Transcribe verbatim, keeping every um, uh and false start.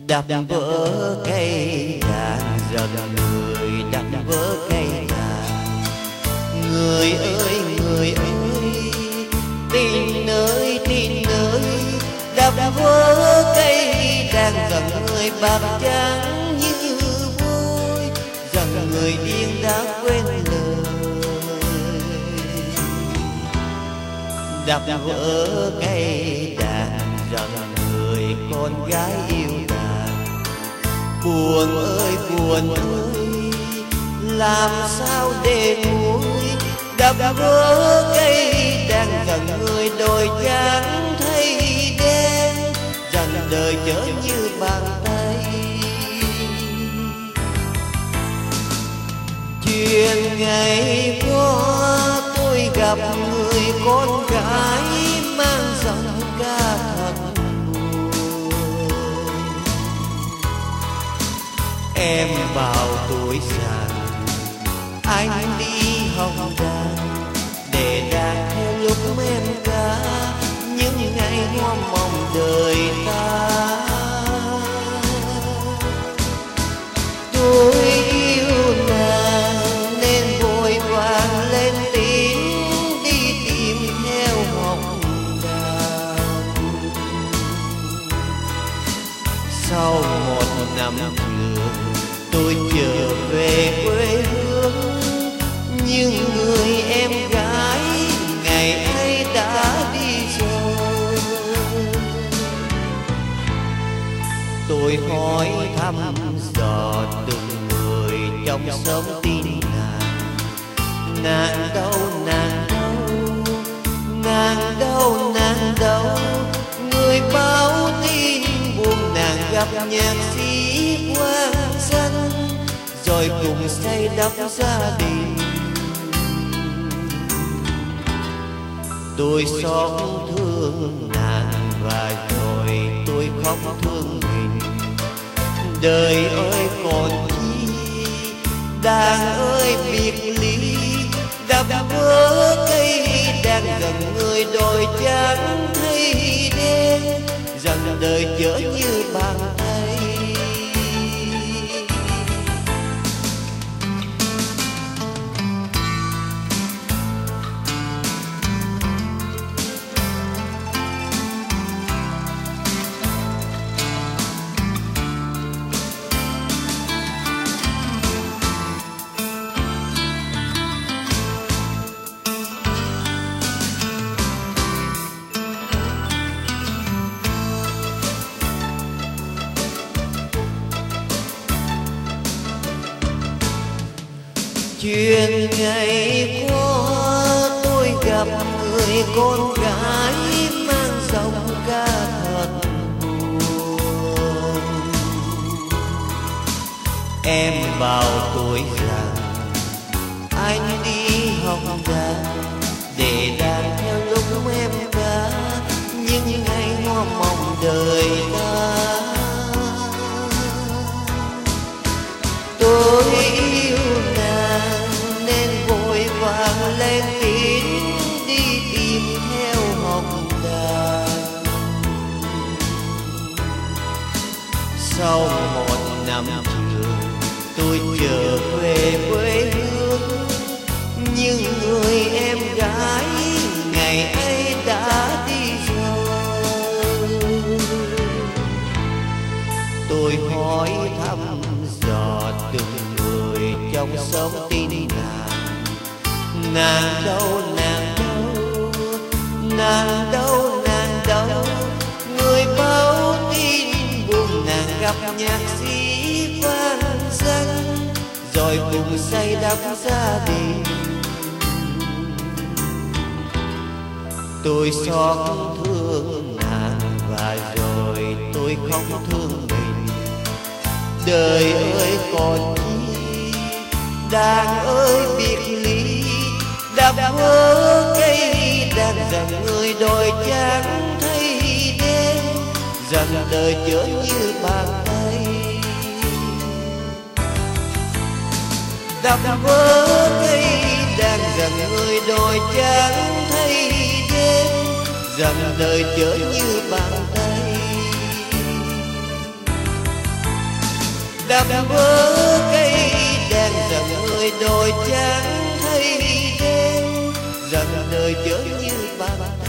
đập vỡ cây đàn dần người đập vỡ cây đàn. Người ơi người ơi tình ơi tình ơi, đập vỡ cây đàn dần người bạc trắng như vôi, dần người điên đã quên lời. Đập vỡ cây đàn dần người con gái yêu đàn. Buồn ơi buồn ơi làm sao để nguôi, đập vỡ cây đàn dần người đôi trắng thay đen, dần đời trở như bàn tay. Chuyện ngày qua tôi gặp người con gái mang giọng ca thật buồn. Em vào tuổi già anh đi học đàn để đàn theo lúc em ca những ngày hoa mong đời ta. Tôi yêu nàng nên vội vàng lên tiếng đi tìm theo học đàn. Sau một năm trường tôi trở về quê hương, nhưng người em gái ngày ấy đã đi rồi. Tôi hỏi thăm dò từng người trong xóm tin nàng. Nàng đâu nàng đâu nàng đâu nàng đâu, người báo tin buồn nàng gặp nhạc sĩ Quang Danh rồi cùng xây đắp gia đình. Tôi xót thương nàng và rồi tôi khóc thương mình. Đời ơi còn chi đàn ơi biệt ly, đập vỡ cây đàn dần người đôi trắng thay đen, dần đời trở như bàn tay. Chuyện ngày qua tôi gặp người con gái mang giọng ca thật buồn. Em vào tuổi già anh đi học đàn để đàn theo lúc em ca những ngày hoa mong đời ta. Tôi yêu nàng nên vội vàng lên tiếng đi tìm theo học đàn. Sau một năm trường tôi trở về quê hương, nhưng người em gái ngày ấy đã đi rồi. Tôi hỏi thăm dò từng người trong xóm tin nàng. Nàng đâu nàng đâu nàng đâu nàng đâu, người báo tin buồn nàng gặp nhạc sĩ Phan Danh rồi cùng xây đắp gia đình. Tôi xót thương nàng và rồi tôi khóc thương mình. Đời ơi còn chi đàn ơi biệt ly, đập vỡ cây đàn dần người đôi trắng thay đen, dần đời trở như bàn tay. Đập vỡ cây đàn dần người đôi trắng thay đen, dần đời trở như bàn tay. đập vỡ cây đèn dần người đồi trắng hay đen, dần đời chớ như bạc